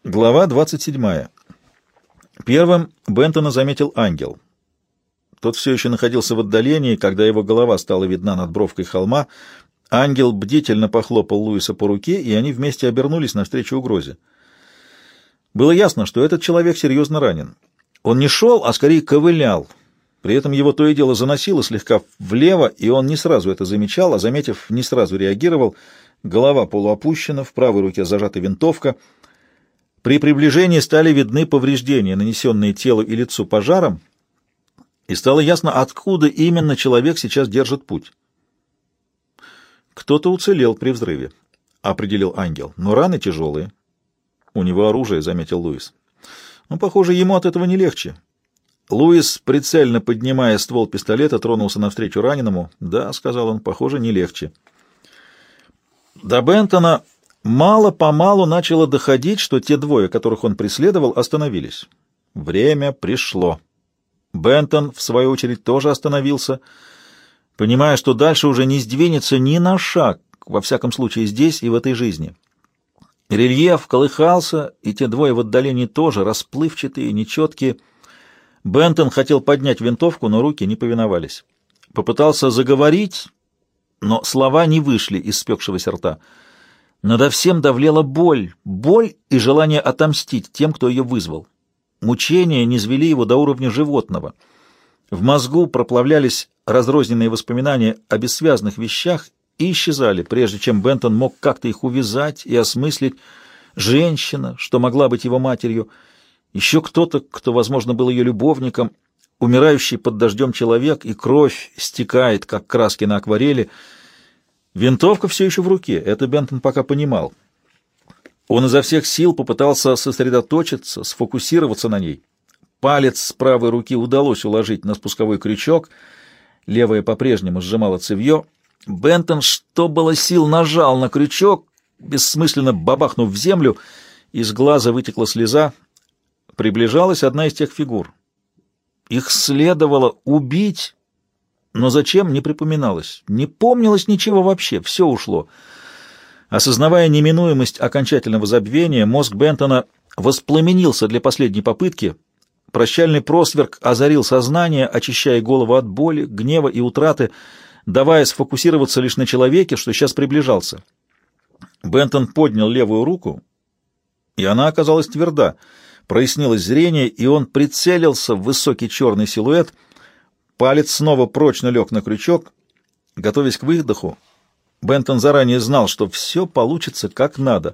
Глава 27. Первым Бентона заметил ангел. Тот все еще находился в отдалении, когда его голова стала видна над бровкой холма. Ангел бдительно похлопал Луиса по руке, и они вместе обернулись навстречу угрозе. Было ясно, что этот человек серьезно ранен. Он не шел, а скорее ковылял. При этом его то и дело заносило слегка влево, и он не сразу это замечал, а, заметив, не сразу реагировал. Голова полуопущена, в правой руке зажата винтовка. При приближении стали видны повреждения, нанесенные телу и лицу пожаром, и стало ясно, откуда именно человек сейчас держит путь. «Кто-то уцелел при взрыве», — определил ангел, — «но раны тяжелые». «У него оружие», — заметил Луис. «Ну, похоже, ему от этого не легче». Луис, прицельно поднимая ствол пистолета, тронулся навстречу раненому. «Да», — сказал он, — «похоже, не легче». До Бентона мало-помалу начало доходить, что те двое, которых он преследовал, остановились. Время пришло. Бентон, в свою очередь, тоже остановился, понимая, что дальше уже не сдвинется ни на шаг, во всяком случае здесь и в этой жизни. Рельеф колыхался, и те двое в отдалении тоже, расплывчатые, нечеткие. Бентон хотел поднять винтовку, но руки не повиновались. Попытался заговорить, но слова не вышли из спекшегося рта. Надо всем давлела боль и желание отомстить тем, кто ее вызвал. Мучения низвели его до уровня животного. В мозгу проплавлялись разрозненные воспоминания о бессвязных вещах и исчезали, прежде чем Бентон мог как-то их увязать и осмыслить. Женщина, что могла быть его матерью, еще кто-то, кто, возможно, был ее любовником, умирающий под дождем человек, и кровь стекает, как краски на акварели. Винтовка все еще в руке, это Бентон пока понимал. Он изо всех сил попытался сосредоточиться, сфокусироваться на ней. Палец с правой руки удалось уложить на спусковой крючок, левая по-прежнему сжимала цевье. Бентон, что было сил, нажал на крючок, бессмысленно бабахнув в землю, из глаза вытекла слеза. Приближалась одна из тех фигур. Их следовало убить, но зачем, не припоминалось. Не помнилось ничего вообще, все ушло. Осознавая неминуемость окончательного забвения, мозг Бентона воспламенился для последней попытки. Прощальный просверк озарил сознание, очищая голову от боли, гнева и утраты, давая сфокусироваться лишь на человеке, что сейчас приближался. Бентон поднял левую руку, и она оказалась тверда. Прояснилось зрение, и он прицелился в высокий черный силуэт. Палец снова прочно лег на крючок. Готовясь к выдоху, Бентон заранее знал, что все получится как надо.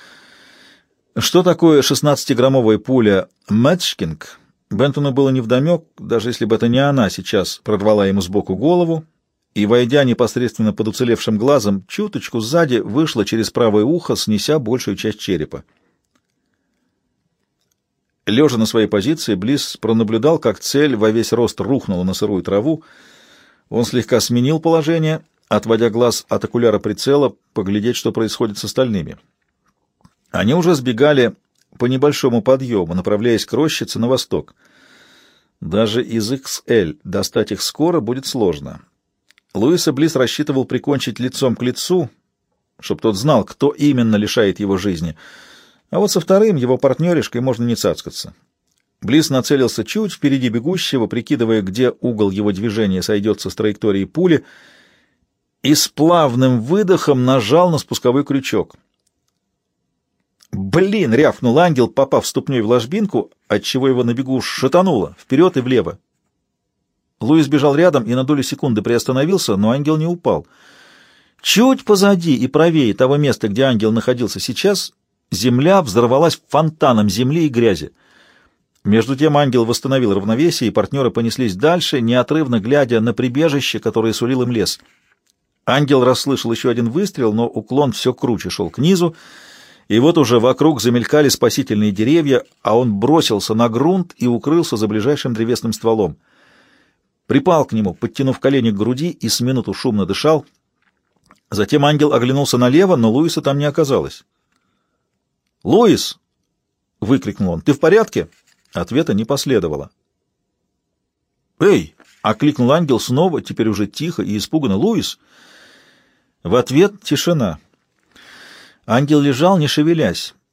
Что такое 16-граммовая пуля «Мэтчкинг», Бентону было невдомек, даже если бы это не она сейчас прорвала ему сбоку голову и, войдя непосредственно под уцелевшим глазом, чуточку сзади вышла через правое ухо, снеся большую часть черепа. Лежа на своей позиции, Блисс пронаблюдал, как цель во весь рост рухнула на сырую траву. Он слегка сменил положение, отводя глаз от окуляра прицела, поглядеть, что происходит с остальными. Они уже сбегали по небольшому подъему, направляясь к рощице на восток. Даже из XL достать их скоро будет сложно. Луиса Блисс рассчитывал прикончить лицом к лицу, чтобы тот знал, кто именно лишает его жизни. А вот со вторым, его партнеришкой, можно не цацкаться. Блисс нацелился чуть впереди бегущего, прикидывая, где угол его движения сойдется с траекторией пули, и с плавным выдохом нажал на спусковой крючок. «Блин!» — рявкнул ангел, попав ступней в ложбинку, отчего его на бегу шатануло вперед и влево. Луис бежал рядом и на долю секунды приостановился, но ангел не упал. Чуть позади и правее того места, где ангел находился сейчас, земля взорвалась фонтаном земли и грязи. Между тем ангел восстановил равновесие, и партнеры понеслись дальше, неотрывно глядя на прибежище, которое сулил им лес. Ангел расслышал еще один выстрел, но уклон все круче шел к низу, и вот уже вокруг замелькали спасительные деревья, а он бросился на грунт и укрылся за ближайшим древесным стволом. Припал к нему, подтянув колени к груди, и с минуту шумно дышал. Затем ангел оглянулся налево, но Луиса там не оказалось. «Луис!» — выкрикнул он. «Ты в порядке?» Ответа не последовало. «Эй!» — окликнул ангел снова, теперь уже тихо и испуганно. «Луис!» В ответ тишина. Ангел лежал, не шевелясь.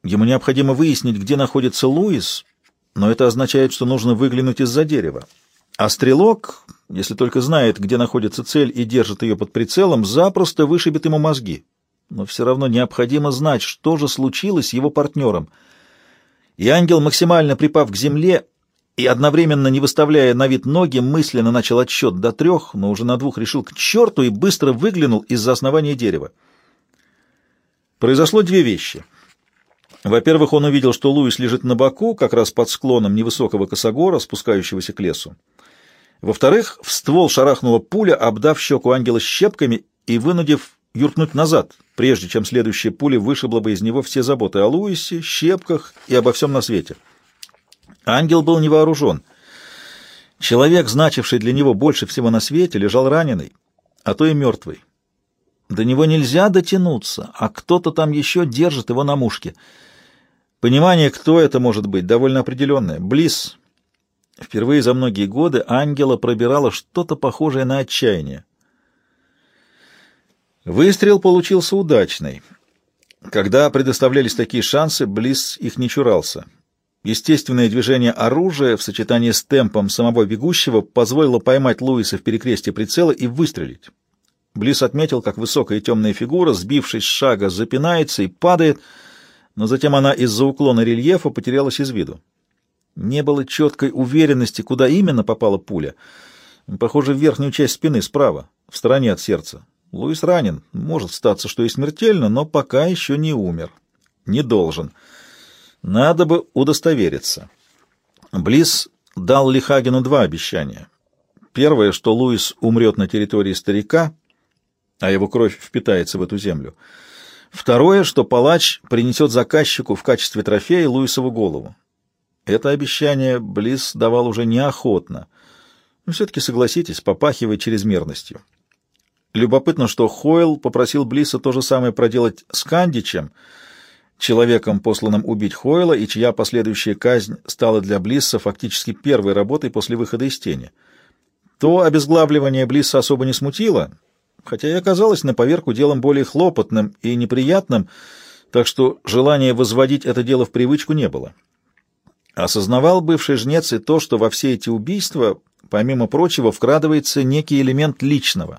Ему необходимо выяснить, где находится Луис, но это означает, что нужно выглянуть из-за дерева. А стрелок, если только знает, где находится цель и держит ее под прицелом, запросто вышибет ему мозги. Но все равно необходимо знать, что же случилось с его партнером. И ангел, максимально припав к земле и одновременно не выставляя на вид ноги, мысленно начал отсчет до 3, но уже на 2 решил к черту и быстро выглянул из-за основания дерева. Произошло 2 вещи. Во-первых, он увидел, что Луис лежит на боку, как раз под склоном невысокого косогора, спускающегося к лесу. Во-вторых, в ствол шарахнула пуля, обдав щеку ангела щепками и вынудив юркнуть назад, прежде чем следующая пуля вышибла бы из него все заботы о Луисе, щепках и обо всем на свете. Ангел был не вооружен. Человек, значивший для него больше всего на свете, лежал раненый, а то и мертвый. До него нельзя дотянуться, а кто-то там еще держит его на мушке. Понимание, кто это может быть, довольно определенное. Близ. Впервые за многие годы ангела пробирало что-то похожее на отчаяние. Выстрел получился удачный. Когда предоставлялись такие шансы, Близ их не чурался. Естественное движение оружия в сочетании с темпом самого бегущего позволило поймать Луиса в перекрестие прицела и выстрелить. Близ отметил, как высокая темная фигура, сбившись с шага, запинается и падает, но затем она из-за уклона рельефа потерялась из виду. Не было четкой уверенности, куда именно попала пуля. Похоже, в верхнюю часть спины, справа, в стороне от сердца. Луис ранен, может статься, что и смертельно, но пока еще не умер. Не должен. Надо бы удостовериться. Близ дал Лихагену 2 обещания. Первое, что Луис умрет на территории старика, а его кровь впитается в эту землю. Второе, что палач принесет заказчику в качестве трофея Луисову голову. Это обещание Близ давал уже неохотно. Но все-таки, согласитесь, попахивает чрезмерностью. Любопытно, что Хойл попросил Блиса то же самое проделать с Кандичем, человеком, посланным убить Хойла, и чья последующая казнь стала для Блисса фактически первой работой после выхода из тени. То обезглавливание Блисса особо не смутило, хотя и оказалось на поверку делом более хлопотным и неприятным, так что желания возводить это дело в привычку не было. Осознавал бывший жнец и то, что во все эти убийства, помимо прочего, вкрадывается некий элемент личного.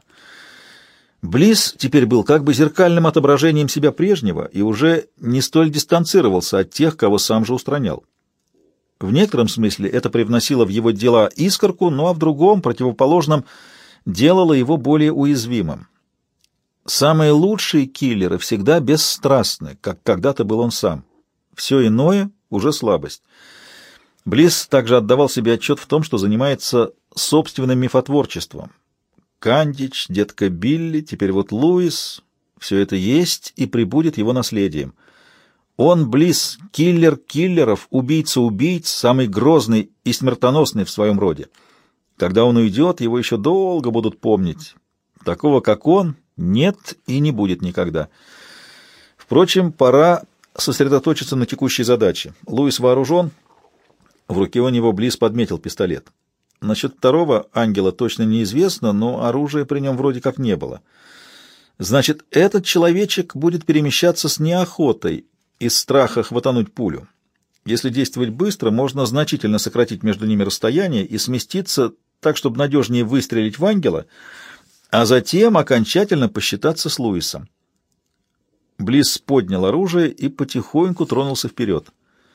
Близ теперь был как бы зеркальным отображением себя прежнего и уже не столь дистанцировался от тех, кого сам же устранял. В некотором смысле это привносило в его дела искорку, ну а в другом, противоположном, делало его более уязвимым. Самые лучшие киллеры всегда бесстрастны, как когда-то был он сам. Все иное — уже слабость. Близ также отдавал себе отчет в том, что занимается собственным мифотворчеством. Кандич, детка Билли, теперь вот Луис — все это есть и прибудет его наследием. Он, Близ, киллер киллеров, убийца убийц, самый грозный и смертоносный в своем роде. Когда он уйдет, его еще долго будут помнить. Такого, как он, нет и не будет никогда. Впрочем, пора сосредоточиться на текущей задаче. Луис вооружен. В руке у него Близ подметил пистолет. Насчет второго ангела точно неизвестно, но оружия при нем вроде как не было. Значит, этот человечек будет перемещаться с неохотой, из страха хватануть пулю. Если действовать быстро, можно значительно сократить между ними расстояние и сместиться так, чтобы надежнее выстрелить в ангела, а затем окончательно посчитаться с Луисом. Близ поднял оружие и потихоньку тронулся вперед.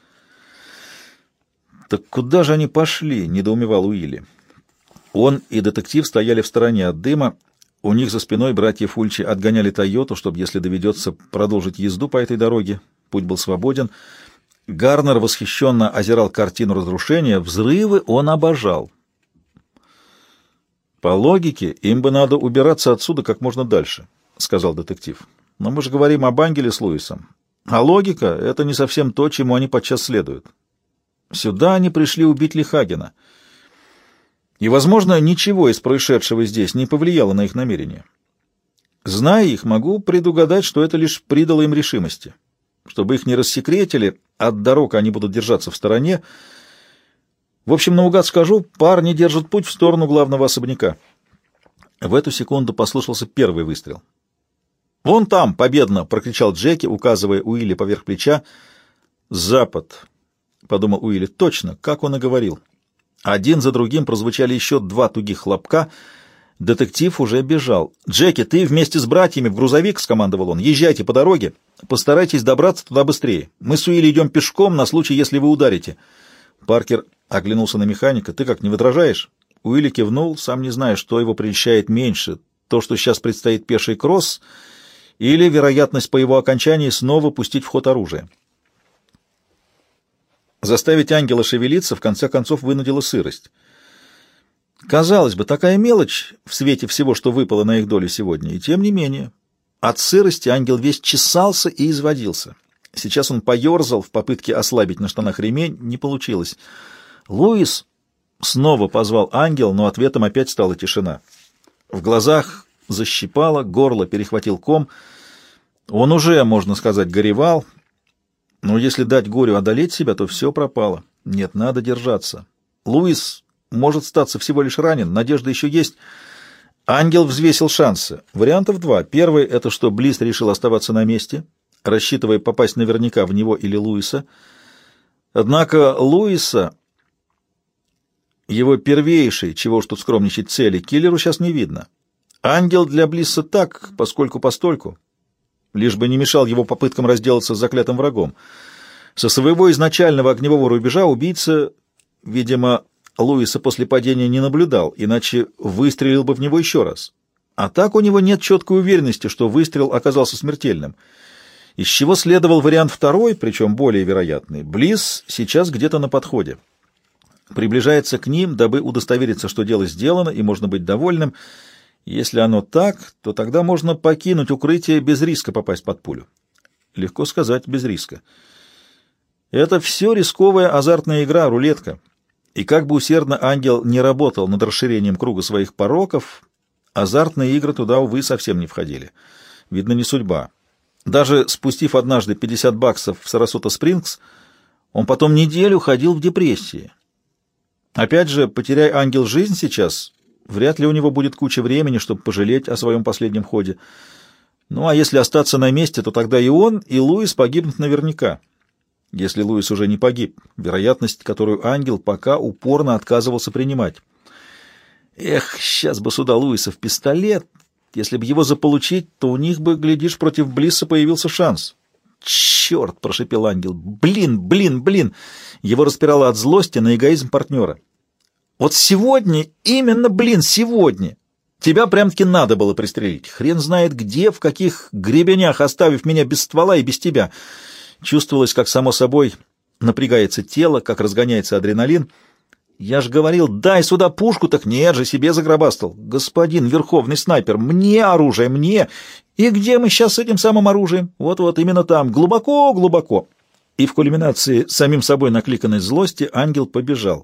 «Так куда же они пошли?» — недоумевал Уилли. Он и детектив стояли в стороне от дыма. У них за спиной братья Фульчи отгоняли «Тойоту», чтобы, если доведется, продолжить езду по этой дороге. Путь был свободен. Гарнер восхищенно озирал картину разрушения. Взрывы он обожал. «По логике, им бы надо убираться отсюда как можно дальше», — сказал детектив. «Но мы же говорим об ангеле с Луисом. А логика — это не совсем то, чему они подчас следуют. Сюда они пришли убить Лихагена. И, возможно, ничего из происшедшего здесь не повлияло на их намерения. Зная их, могу предугадать, что это лишь придало им решимости. Чтобы их не рассекретили, от дорог они будут держаться в стороне. В общем, наугад скажу, парни держат путь в сторону главного особняка». В эту секунду послышался первый выстрел. «Вон там!» — победно прокричал Джеки, указывая Уилли поверх плеча. «Запад», — подумал Уилли. «Точно, как он и говорил». Один за другим прозвучали еще 2 тугих хлопка. Детектив уже бежал. «Джеки, ты вместе с братьями в грузовик», — скомандовал он. «Езжайте по дороге. Постарайтесь добраться туда быстрее. Мы с Уилли идем пешком на случай, если вы ударите». Паркер оглянулся на механика. «Ты как, не возражаешь?» Уилли кивнул, сам не зная, что его прельщает меньше. То, что сейчас предстоит пеший кросс, или вероятность по его окончании снова пустить в ход оружие. Заставить ангела шевелиться, в конце концов, вынудила сырость. Казалось бы, такая мелочь в свете всего, что выпало на их долю сегодня, и тем не менее. От сырости ангел весь чесался и изводился. Сейчас он поерзал в попытке ослабить на штанах ремень, не получилось. «Луис!» — снова позвал ангел, но ответом опять стала тишина. В глазах защипало, горло перехватил ком. Он уже, можно сказать, горевал. Но если дать горю одолеть себя, то все пропало. Нет, надо держаться. Луис может статься всего лишь ранен, надежда еще есть. Ангел взвесил шансы. Вариантов 2. Первый — это что Близ решил оставаться на месте, рассчитывая попасть наверняка в него или Луиса. Однако Луиса, его первейшей, чего уж тут скромничать, цели, киллеру сейчас не видно. Ангел для Блисса так, поскольку-постольку, лишь бы не мешал его попыткам разделаться с заклятым врагом. Со своего изначального огневого рубежа убийца, видимо, Луиса после падения не наблюдал, иначе выстрелил бы в него еще раз. А так у него нет четкой уверенности, что выстрел оказался смертельным. Из чего следовал вариант 2, причем более вероятный. Блисс сейчас где-то на подходе. Приближается к ним, дабы удостовериться, что дело сделано, и можно быть довольным. Если оно так, то тогда можно покинуть укрытие без риска попасть под пулю. Легко сказать, без риска. Это все рисковая азартная игра, рулетка. И как бы усердно ангел не работал над расширением круга своих пороков, азартные игры туда, увы, совсем не входили. Видно, не судьба. Даже спустив однажды $50 в Сарасота-Спрингс, он потом неделю ходил в депрессии. Опять же, потеряй ангел жизнь сейчас, вряд ли у него будет куча времени, чтобы пожалеть о своем последнем ходе. Ну, а если остаться на месте, то тогда и он, и Луис погибнут наверняка. Если Луис уже не погиб, вероятность, которую ангел пока упорно отказывался принимать. Эх, сейчас бы сюда Луиса в пистолет. Если бы его заполучить, то у них бы, глядишь, против Блисса появился шанс. «Черт!» — прошипел ангел. «Блин!» Его распирало от злости на эгоизм партнера. «Вот сегодня, именно, сегодня! Тебя прям-таки надо было пристрелить. Хрен знает где, в каких гребенях, оставив меня без ствола и без тебя». Чувствовалось, как само собой напрягается тело, как разгоняется адреналин. «Я ж говорил, дай сюда пушку, так нет же, себе загробастал. Господин верховный снайпер, мне оружие, мне! И где мы сейчас с этим самым оружием? Вот-вот, именно там, глубоко-глубоко». И в кульминации самим собой накликанной злости ангел побежал.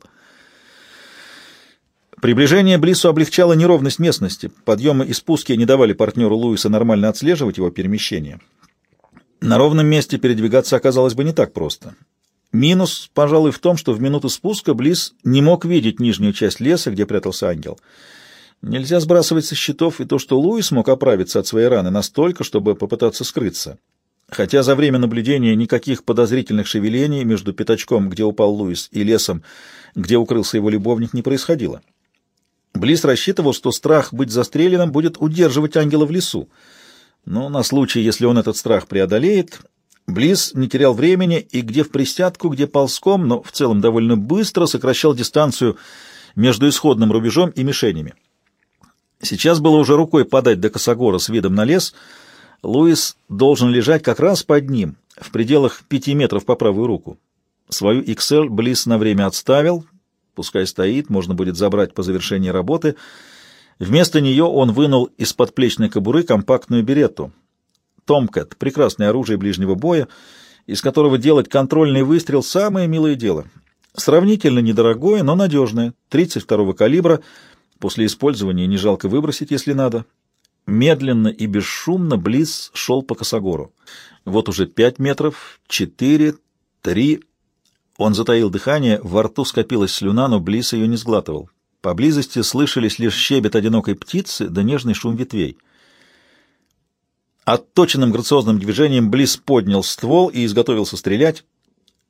Приближение Блиссу облегчало неровность местности. Подъемы и спуски не давали партнеру Луиса нормально отслеживать его перемещение. На ровном месте передвигаться оказалось бы не так просто. Минус, пожалуй, в том, что в минуту спуска Блисс не мог видеть нижнюю часть леса, где прятался ангел. Нельзя сбрасывать со счетов и то, что Луис мог оправиться от своей раны настолько, чтобы попытаться скрыться. Хотя за время наблюдения никаких подозрительных шевелений между пятачком, где упал Луис, и лесом, где укрылся его любовник, не происходило. Блисс рассчитывал, что страх быть застреленным будет удерживать ангела в лесу. Но на случай, если он этот страх преодолеет, Блисс не терял времени и где в присядку, где ползком, но в целом довольно быстро сокращал дистанцию между исходным рубежом и мишенями. Сейчас было уже рукой подать до косогора с видом на лес. Луис должен лежать как раз под ним, в пределах 5 метров по правую руку. Свою XL Блисс на время отставил, пускай стоит, можно будет забрать по завершении работы. Вместо нее он вынул из подплечной кобуры компактную беретту. Томкэт — прекрасное оружие ближнего боя, из которого делать контрольный выстрел — самое милое дело. Сравнительно недорогое, но надежное, 32-го калибра, после использования не жалко выбросить, если надо. Медленно и бесшумно Блисс шел по косогору. Вот уже 5 метров, 4, 3. Он затаил дыхание, во рту скопилась слюна, но Блисс ее не сглатывал. Поблизости слышались лишь щебет одинокой птицы да нежный шум ветвей. Отточенным грациозным движением Блисс поднял ствол и изготовился стрелять.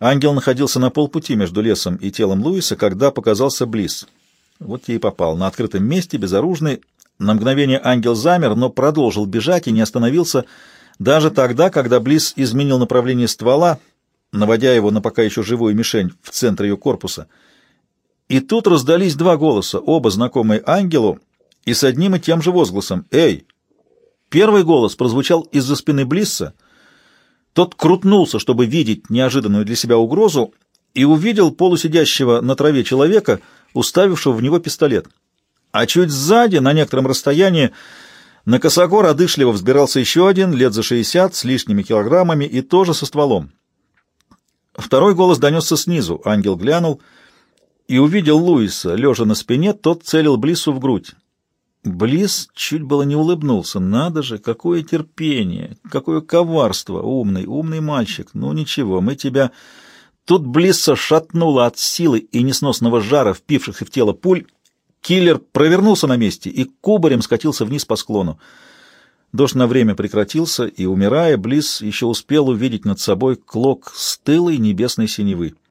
Ангел находился на полпути между лесом и телом Луиса, когда показался Блисс. Вот я и попал. На открытом месте, безоружный. На мгновение ангел замер, но продолжил бежать и не остановился даже тогда, когда Блисс изменил направление ствола, наводя его на пока еще живую мишень в центре ее корпуса. И тут раздались два голоса, оба знакомые ангелу, и с одним и тем же возгласом «Эй!». Первый голос прозвучал из-за спины Блисса. Тот крутнулся, чтобы видеть неожиданную для себя угрозу, и увидел полусидящего на траве человека, уставившего в него пистолет. А чуть сзади, на некотором расстоянии, на косогор одышливо взбирался еще один, лет за 60, с лишними килограммами и тоже со стволом. Второй голос донесся снизу. Ангел глянул и увидел Луиса, лежа на спине, тот целил Блиссу в грудь. Блисс чуть было не улыбнулся. Надо же, какое терпение, какое коварство! Умный мальчик. Ну ничего, мы тебя... Тут Блисса шатнуло от силы и несносного жара, впившихся в тело пуль. Киллер провернулся на месте и кубарем скатился вниз по склону. Дождь на время прекратился, и, умирая, Блисс еще успел увидеть над собой клок стылой небесной синевы.